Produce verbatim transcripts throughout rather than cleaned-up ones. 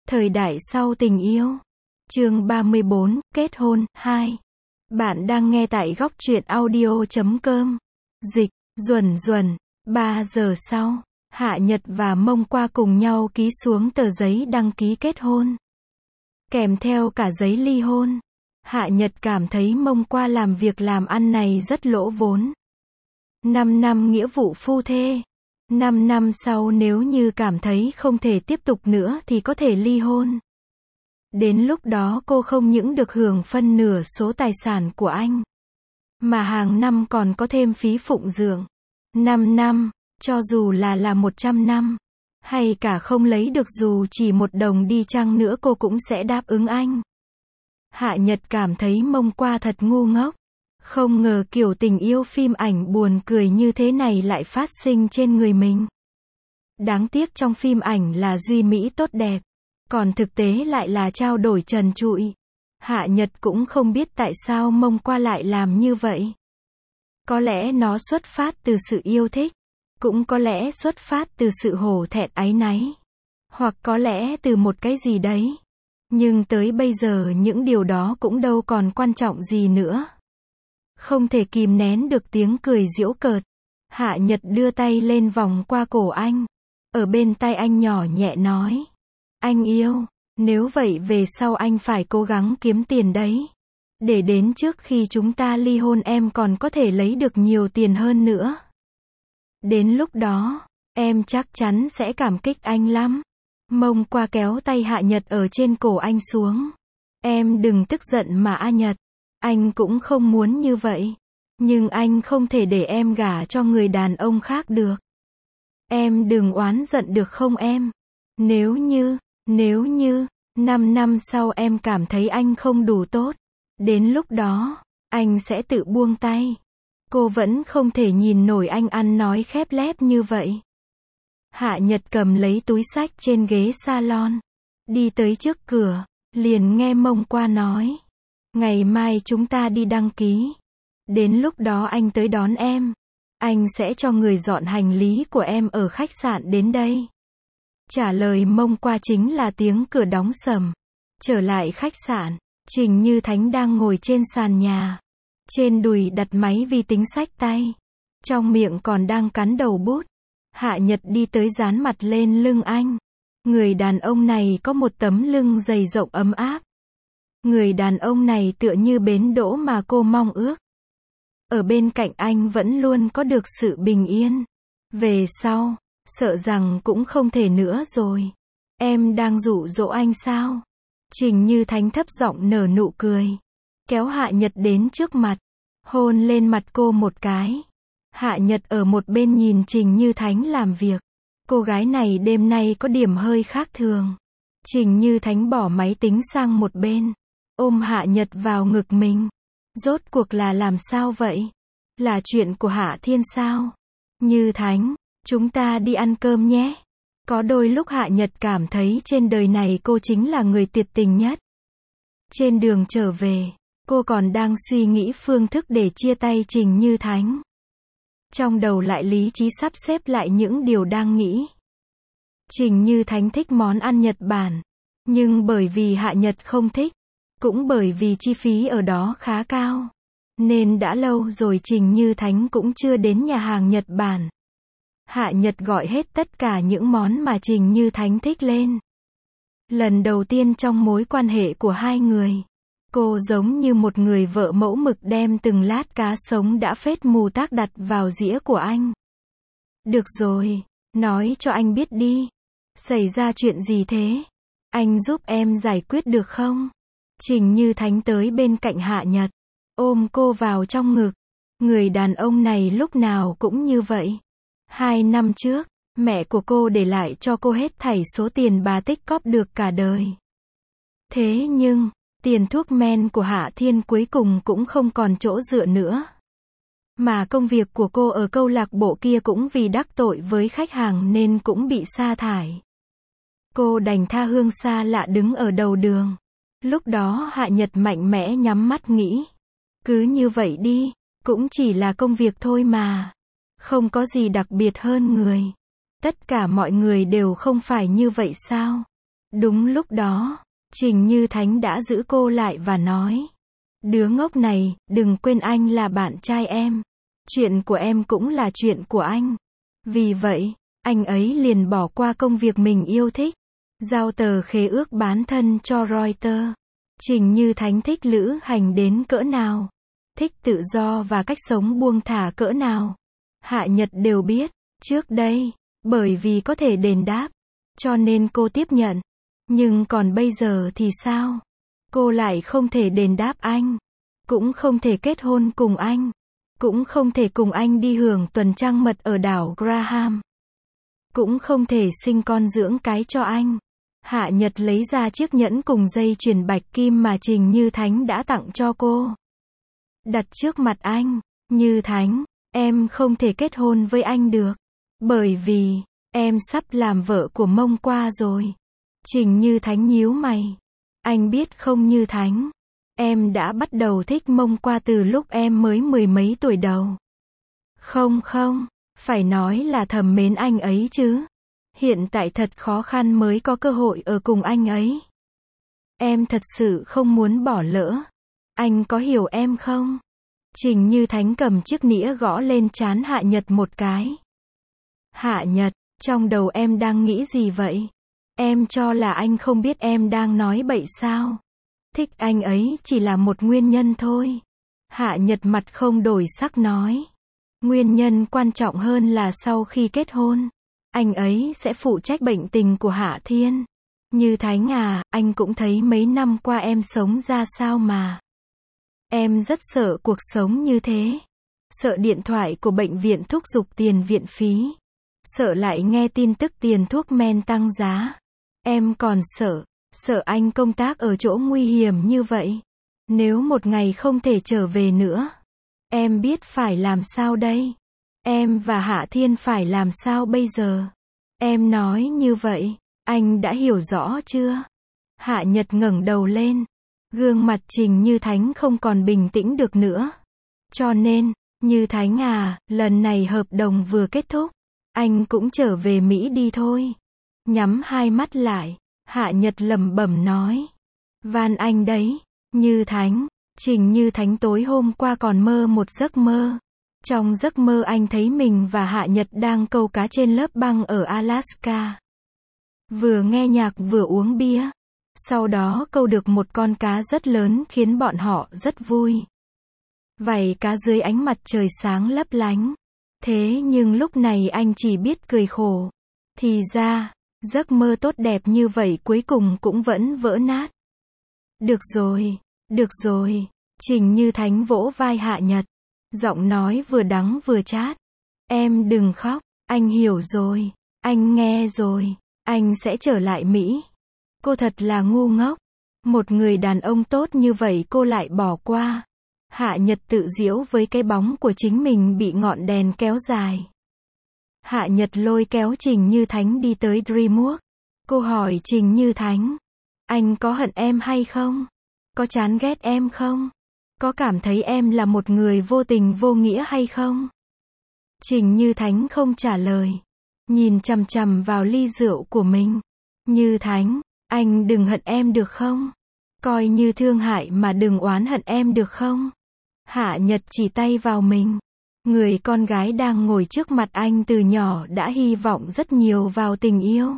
Thời đại sau tình yêu. Chương ba mươi bốn, kết hôn, hai. Bạn đang nghe tại góc truyện audio chấm com. Dịch, Duẩn Duẩn. Ba giờ sau, Hạ Nhật và Mông Qua cùng nhau ký xuống tờ giấy đăng ký kết hôn. Kèm theo cả giấy ly hôn. Hạ Nhật cảm thấy Mông Qua làm việc làm ăn này rất lỗ vốn. Năm năm nghĩa vụ phu thê. Năm năm sau nếu như cảm thấy không thể tiếp tục nữa thì có thể ly hôn. Đến lúc đó cô không những được hưởng phân nửa số tài sản của anh, mà hàng năm còn có thêm phí phụng dưỡng. Năm năm, cho dù là là một trăm năm, hay cả không lấy được dù chỉ một đồng đi chăng nữa cô cũng sẽ đáp ứng anh. Hạ Nhật cảm thấy Mông Qua thật ngu ngốc. Không ngờ kiểu tình yêu phim ảnh buồn cười như thế này lại phát sinh trên người mình. Đáng tiếc trong phim ảnh là duy mỹ tốt đẹp, còn thực tế lại là trao đổi trần trụi. Hạ Nhật cũng không biết tại sao Mông Qua lại làm như vậy. Có lẽ nó xuất phát từ sự yêu thích, cũng có lẽ xuất phát từ sự hổ thẹn áy náy, hoặc có lẽ từ một cái gì đấy. Nhưng tới bây giờ những điều đó cũng đâu còn quan trọng gì nữa. Không thể kìm nén được tiếng cười giễu cợt. Hạ Nhật đưa tay lên vòng qua cổ anh. Ở bên tai anh nhỏ nhẹ nói. Anh yêu, nếu vậy về sau anh phải cố gắng kiếm tiền đấy. Để đến trước khi chúng ta ly hôn em còn có thể lấy được nhiều tiền hơn nữa. Đến lúc đó, em chắc chắn sẽ cảm kích anh lắm. Mông Qua kéo tay Hạ Nhật ở trên cổ anh xuống. Em đừng tức giận mà A Nhật. Anh cũng không muốn như vậy. Nhưng anh không thể để em gả cho người đàn ông khác được. Em đừng oán giận được không em? Nếu như, nếu như, năm năm sau em cảm thấy anh không đủ tốt. Đến lúc đó, anh sẽ tự buông tay. Cô vẫn không thể nhìn nổi anh ăn nói khép lép như vậy. Hạ Nhật cầm lấy túi xách trên ghế salon. Đi tới trước cửa, liền nghe Mông Qua nói. Ngày mai chúng ta đi đăng ký. Đến lúc đó anh tới đón em. Anh sẽ cho người dọn hành lý của em ở khách sạn đến đây. Trả lời Mông Qua chính là tiếng cửa đóng sầm. Trở lại khách sạn, Trình Như Thánh đang ngồi trên sàn nhà. Trên đùi đặt máy vi tính xách tay. Trong miệng còn đang cắn đầu bút. Hạ Nhật đi tới dán mặt lên lưng anh. Người đàn ông này có một tấm lưng dày rộng ấm áp. Người đàn ông này tựa như bến đỗ mà cô mong ước. Ở bên cạnh anh vẫn luôn có được sự bình yên. Về sau, sợ rằng cũng không thể nữa rồi. Em đang dụ dỗ anh sao? Trình Như Thánh thấp giọng nở nụ cười. Kéo Hạ Nhật đến trước mặt. Hôn lên mặt cô một cái. Hạ Nhật ở một bên nhìn Trình Như Thánh làm việc. Cô gái này đêm nay có điểm hơi khác thường. Trình Như Thánh bỏ máy tính sang một bên. Ôm Hạ Nhật vào ngực mình. Rốt cuộc là làm sao vậy? Là chuyện của Hạ Thiên sao? Như Thánh, chúng ta đi ăn cơm nhé. Có đôi lúc Hạ Nhật cảm thấy trên đời này cô chính là người tuyệt tình nhất. Trên đường trở về, cô còn đang suy nghĩ phương thức để chia tay Trình Như Thánh. Trong đầu lại lý trí sắp xếp lại những điều đang nghĩ. Trình Như Thánh thích món ăn Nhật Bản. Nhưng bởi vì Hạ Nhật không thích, cũng bởi vì chi phí ở đó khá cao, nên đã lâu rồi Trình Như Thánh cũng chưa đến nhà hàng Nhật Bản. Hạ Nhật gọi hết tất cả những món mà Trình Như Thánh thích lên. Lần đầu tiên trong mối quan hệ của hai người, cô giống như một người vợ mẫu mực đem từng lát cá sống đã phết mù tác đặt vào dĩa của anh. Được rồi, nói cho anh biết đi. Xảy ra chuyện gì thế? Anh giúp em giải quyết được không? Trình Như Thánh tới bên cạnh Hạ Nhật, ôm cô vào trong ngực. Người đàn ông này lúc nào cũng như vậy. Hai năm trước, mẹ của cô để lại cho cô hết thảy số tiền bà tích cóp được cả đời. Thế nhưng, tiền thuốc men của Hạ Thiên cuối cùng cũng không còn chỗ dựa nữa. Mà công việc của cô ở câu lạc bộ kia cũng vì đắc tội với khách hàng nên cũng bị sa thải. Cô đành tha hương xa lạ đứng ở đầu đường. Lúc đó Hạ Nhật mạnh mẽ nhắm mắt nghĩ. Cứ như vậy đi, cũng chỉ là công việc thôi mà. Không có gì đặc biệt hơn người. Tất cả mọi người đều không phải như vậy sao? Đúng lúc đó, Trình Như Thánh đã giữ cô lại và nói. Đứa ngốc này, đừng quên anh là bạn trai em. Chuyện của em cũng là chuyện của anh. Vì vậy, anh ấy liền bỏ qua công việc mình yêu thích. Giao tờ khế ước bán thân cho Reuters. Trình Như Thánh thích lữ hành đến cỡ nào? Thích tự do và cách sống buông thả cỡ nào? Hạ Nhật đều biết. Trước đây, bởi vì có thể đền đáp, cho nên cô tiếp nhận. Nhưng còn bây giờ thì sao? Cô lại không thể đền đáp anh. Cũng không thể kết hôn cùng anh. Cũng không thể cùng anh đi hưởng tuần trăng mật ở đảo Graham. Cũng không thể sinh con dưỡng cái cho anh. Hạ Nhật lấy ra chiếc nhẫn cùng dây chuyền bạch kim mà Trình Như Thánh đã tặng cho cô. Đặt trước mặt anh. Như Thánh, em không thể kết hôn với anh được. Bởi vì, em sắp làm vợ của Mông Qua rồi. Trình Như Thánh nhíu mày. Anh biết không Như Thánh? Em đã bắt đầu thích Mông Qua từ lúc em mới mười mấy tuổi đầu. Không không, phải nói là thầm mến anh ấy chứ. Hiện tại thật khó khăn mới có cơ hội ở cùng anh ấy. Em thật sự không muốn bỏ lỡ. Anh có hiểu em không? Trình Như Thánh cầm chiếc nĩa gõ lên trán Hạ Nhật một cái. Hạ Nhật, trong đầu em đang nghĩ gì vậy? Em cho là anh không biết em đang nói bậy sao? Thích anh ấy chỉ là một nguyên nhân thôi. Hạ Nhật mặt không đổi sắc nói. Nguyên nhân quan trọng hơn là sau khi kết hôn, anh ấy sẽ phụ trách bệnh tình của Hạ Thiên. Như Thánh à, anh cũng thấy mấy năm qua em sống ra sao mà. Em rất sợ cuộc sống như thế. Sợ điện thoại của bệnh viện thúc giục tiền viện phí. Sợ lại nghe tin tức tiền thuốc men tăng giá. Em còn sợ, sợ anh công tác ở chỗ nguy hiểm như vậy. Nếu một ngày không thể trở về nữa, em biết phải làm sao đây? Em và Hạ Thiên phải làm sao bây giờ? Em nói như vậy, anh đã hiểu rõ chưa? Hạ Nhật ngẩng đầu lên. Gương mặt Trình Như Thánh không còn bình tĩnh được nữa. Cho nên, Như Thánh à, lần này hợp đồng vừa kết thúc. Anh cũng trở về Mỹ đi thôi. Nhắm hai mắt lại, Hạ Nhật lẩm bẩm nói. Van anh đấy, Như Thánh. Trình Như Thánh tối hôm qua còn mơ một giấc mơ. Trong giấc mơ anh thấy mình và Hạ Nhật đang câu cá trên lớp băng ở Alaska. Vừa nghe nhạc vừa uống bia. Sau đó câu được một con cá rất lớn khiến bọn họ rất vui. Vảy cá dưới ánh mặt trời sáng lấp lánh. Thế nhưng lúc này anh chỉ biết cười khổ. Thì ra, giấc mơ tốt đẹp như vậy cuối cùng cũng vẫn vỡ nát. Được rồi, được rồi. Trình Như Thánh vỗ vai Hạ Nhật. Giọng nói vừa đắng vừa chát. Em đừng khóc, anh hiểu rồi. Anh nghe rồi. Anh sẽ trở lại Mỹ. Cô thật là ngu ngốc. Một người đàn ông tốt như vậy cô lại bỏ qua. Hạ Nhật tự giễu với cái bóng của chính mình bị ngọn đèn kéo dài. Hạ Nhật lôi kéo Trình Như Thánh đi tới Dreamworks. Cô hỏi Trình Như Thánh. Anh có hận em hay không? Có chán ghét em không? Có cảm thấy em là một người vô tình vô nghĩa hay không? Trình Như Thánh không trả lời. Nhìn chằm chằm vào ly rượu của mình. Như Thánh, anh đừng hận em được không? Coi như thương hại mà đừng oán hận em được không? Hạ Nhật chỉ tay vào mình. Người con gái đang ngồi trước mặt anh từ nhỏ đã hy vọng rất nhiều vào tình yêu.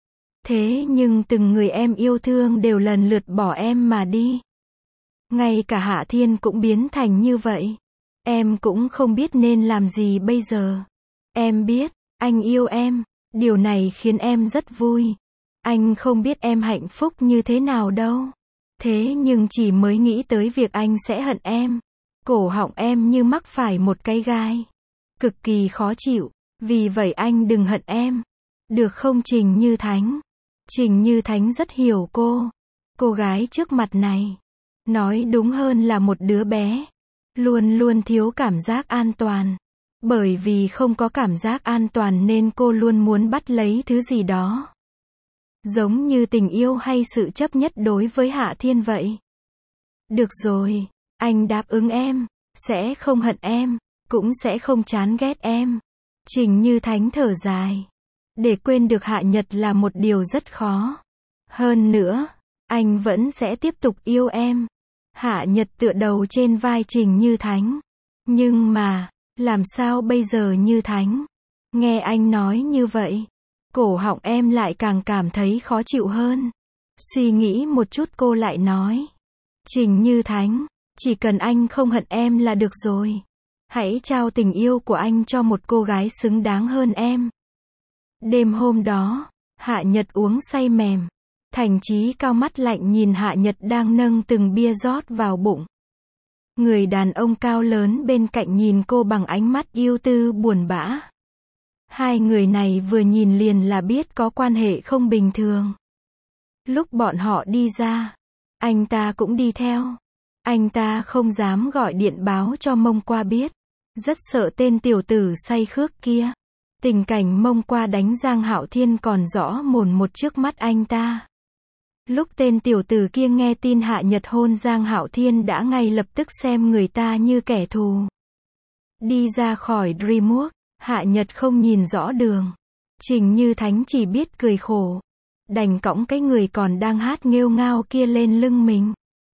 Thế nhưng từng người em yêu thương đều lần lượt bỏ em mà đi. Ngay cả Hạ Thiên cũng biến thành như vậy. Em cũng không biết nên làm gì bây giờ. Em biết, anh yêu em. Điều này khiến em rất vui. Anh không biết em hạnh phúc như thế nào đâu. Thế nhưng chỉ mới nghĩ tới việc anh sẽ hận em. Cổ họng em như mắc phải một cái gai. Cực kỳ khó chịu. Vì vậy anh đừng hận em. Được không Trình Như Thánh? Trình Như Thánh rất hiểu cô. Cô gái trước mặt này. Nói đúng hơn là một đứa bé. Luôn luôn thiếu cảm giác an toàn. Bởi vì không có cảm giác an toàn nên cô luôn muốn bắt lấy thứ gì đó. Giống như tình yêu hay sự chấp nhất đối với Hạ Thiên vậy. Được rồi, anh đáp ứng em. Sẽ không hận em. Cũng sẽ không chán ghét em. Trình Như Thánh thở dài. Để quên được Hạ Nhật là một điều rất khó. Hơn nữa, anh vẫn sẽ tiếp tục yêu em. Hạ Nhật tựa đầu trên vai Trình Như Thánh. Nhưng mà, làm sao bây giờ Như Thánh? Nghe anh nói như vậy, cổ họng em lại càng cảm thấy khó chịu hơn. Suy nghĩ một chút cô lại nói. Trình Như Thánh, chỉ cần anh không hận em là được rồi. Hãy trao tình yêu của anh cho một cô gái xứng đáng hơn em. Đêm hôm đó, Hạ Nhật uống say mềm. Thành Chí cao mắt lạnh nhìn Hạ Nhật đang nâng từng bia rót vào bụng. Người đàn ông cao lớn bên cạnh nhìn cô bằng ánh mắt yêu tư buồn bã. Hai người này vừa nhìn liền là biết có quan hệ không bình thường. Lúc bọn họ đi ra, anh ta cũng đi theo. Anh ta không dám gọi điện báo cho Mông Qua biết. Rất sợ tên tiểu tử say khước kia. Tình cảnh Mông Qua đánh Giang Hạo Thiên còn rõ mồn một trước mắt anh ta. Lúc tên tiểu tử kia nghe tin Hạ Nhật hôn Giang Hạo Thiên đã ngay lập tức xem người ta như kẻ thù. Đi ra khỏi Dreamworld, Hạ Nhật không nhìn rõ đường. Trình Như Thánh chỉ biết cười khổ. Đành cõng cái người còn đang hát nghêu ngao kia lên lưng mình.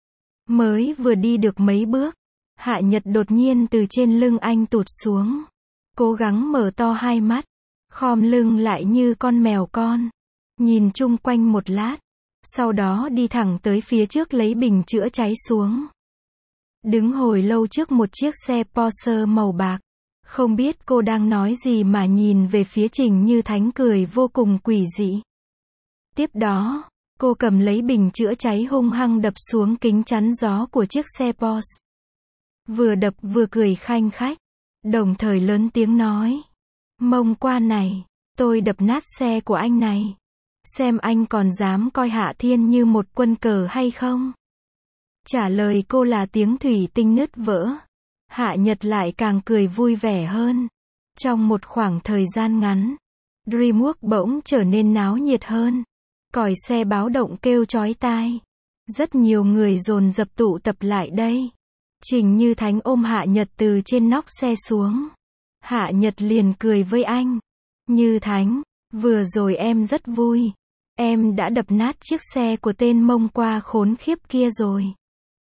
Mới vừa đi được mấy bước, Hạ Nhật đột nhiên từ trên lưng anh tụt xuống. Cố gắng mở to hai mắt, khom lưng lại như con mèo con. Nhìn chung quanh một lát, sau đó đi thẳng tới phía trước lấy bình chữa cháy xuống. Đứng hồi lâu trước một chiếc xe Porsche màu bạc. Không biết cô đang nói gì mà nhìn về phía Trình Như Thánh cười vô cùng quỷ dị. Tiếp đó, cô cầm lấy bình chữa cháy hung hăng đập xuống kính chắn gió của chiếc xe Porsche. Vừa đập vừa cười khanh khách, đồng thời lớn tiếng nói. Mông Qua này, tôi đập nát xe của anh này. Xem anh còn dám coi Hạ Thiên như một quân cờ hay không? Trả lời cô là tiếng thủy tinh nứt vỡ. Hạ Nhật lại càng cười vui vẻ hơn. Trong một khoảng thời gian ngắn, Dreamworld bỗng trở nên náo nhiệt hơn. Còi xe báo động kêu chói tai. Rất nhiều người dồn dập tụ tập lại đây. Trình Như Thánh ôm Hạ Nhật từ trên nóc xe xuống. Hạ Nhật liền cười với anh. Như Thánh, vừa rồi em rất vui. Em đã đập nát chiếc xe của tên Mông Qua khốn khiếp kia rồi.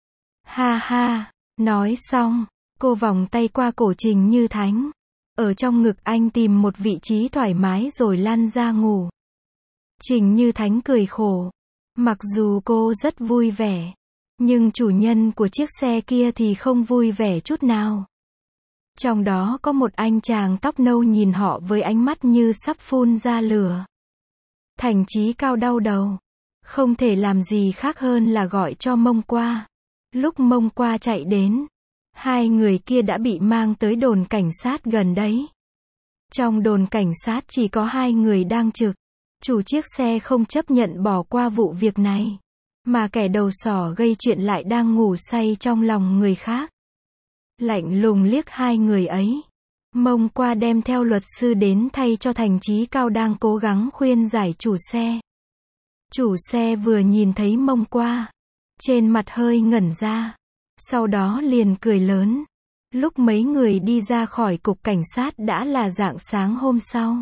Ha ha, nói xong, cô vòng tay qua cổ Trình Như Thánh. Ở trong ngực anh tìm một vị trí thoải mái rồi lăn ra ngủ. Trình Như Thánh cười khổ. Mặc dù cô rất vui vẻ, nhưng chủ nhân của chiếc xe kia thì không vui vẻ chút nào. Trong đó có một anh chàng tóc nâu nhìn họ với ánh mắt như sắp phun ra lửa. Thành Chí cao đau đầu. Không thể làm gì khác hơn là gọi cho Mông Qua. Lúc Mông Qua chạy đến, hai người kia đã bị mang tới đồn cảnh sát gần đấy. Trong đồn cảnh sát chỉ có hai người đang trực. Chủ chiếc xe không chấp nhận bỏ qua vụ việc này. Mà kẻ đầu sỏ gây chuyện lại đang ngủ say trong lòng người khác. Lạnh lùng liếc hai người ấy. Mông Qua đem theo luật sư đến thay cho Thành Chí cao đang cố gắng khuyên giải chủ xe. Chủ xe vừa nhìn thấy Mông Qua, trên mặt hơi ngẩn ra. Sau đó liền cười lớn. Lúc mấy người đi ra khỏi cục cảnh sát đã là rạng sáng hôm sau.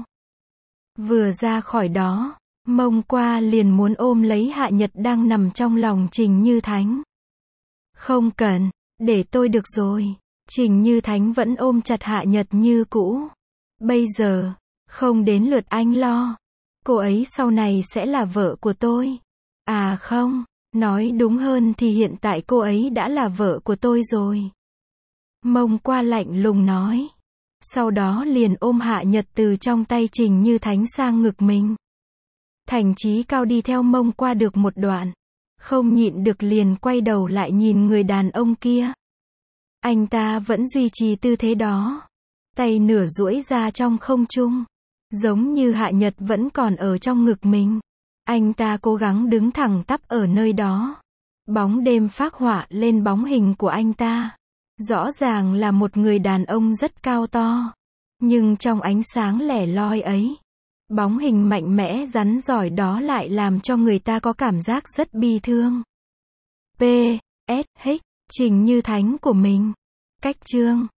Vừa ra khỏi đó, Mông Qua liền muốn ôm lấy Hạ Nhật đang nằm trong lòng Trình Như Thánh. Không cần, để tôi được rồi. Trình Như Thánh vẫn ôm chặt Hạ Nhật như cũ. Bây giờ, không đến lượt anh lo. Cô ấy sau này sẽ là vợ của tôi. À không, nói đúng hơn thì hiện tại cô ấy đã là vợ của tôi rồi. Mông Qua lạnh lùng nói. Sau đó liền ôm Hạ Nhật từ trong tay Trình Như Thánh sang ngực mình. Thành Chí cao đi theo Mông Qua được một đoạn. Không nhịn được liền quay đầu lại nhìn người đàn ông kia. Anh ta vẫn duy trì tư thế đó. Tay nửa duỗi ra trong không trung. Giống như Hạ Nhật vẫn còn ở trong ngực mình. Anh ta cố gắng đứng thẳng tắp ở nơi đó. Bóng đêm phác họa lên bóng hình của anh ta. Rõ ràng là một người đàn ông rất cao to. Nhưng trong ánh sáng lẻ loi ấy, bóng hình mạnh mẽ rắn rỏi đó lại làm cho người ta có cảm giác rất bi thương. P. S. H. Trình Như Thánh của mình. Cách chương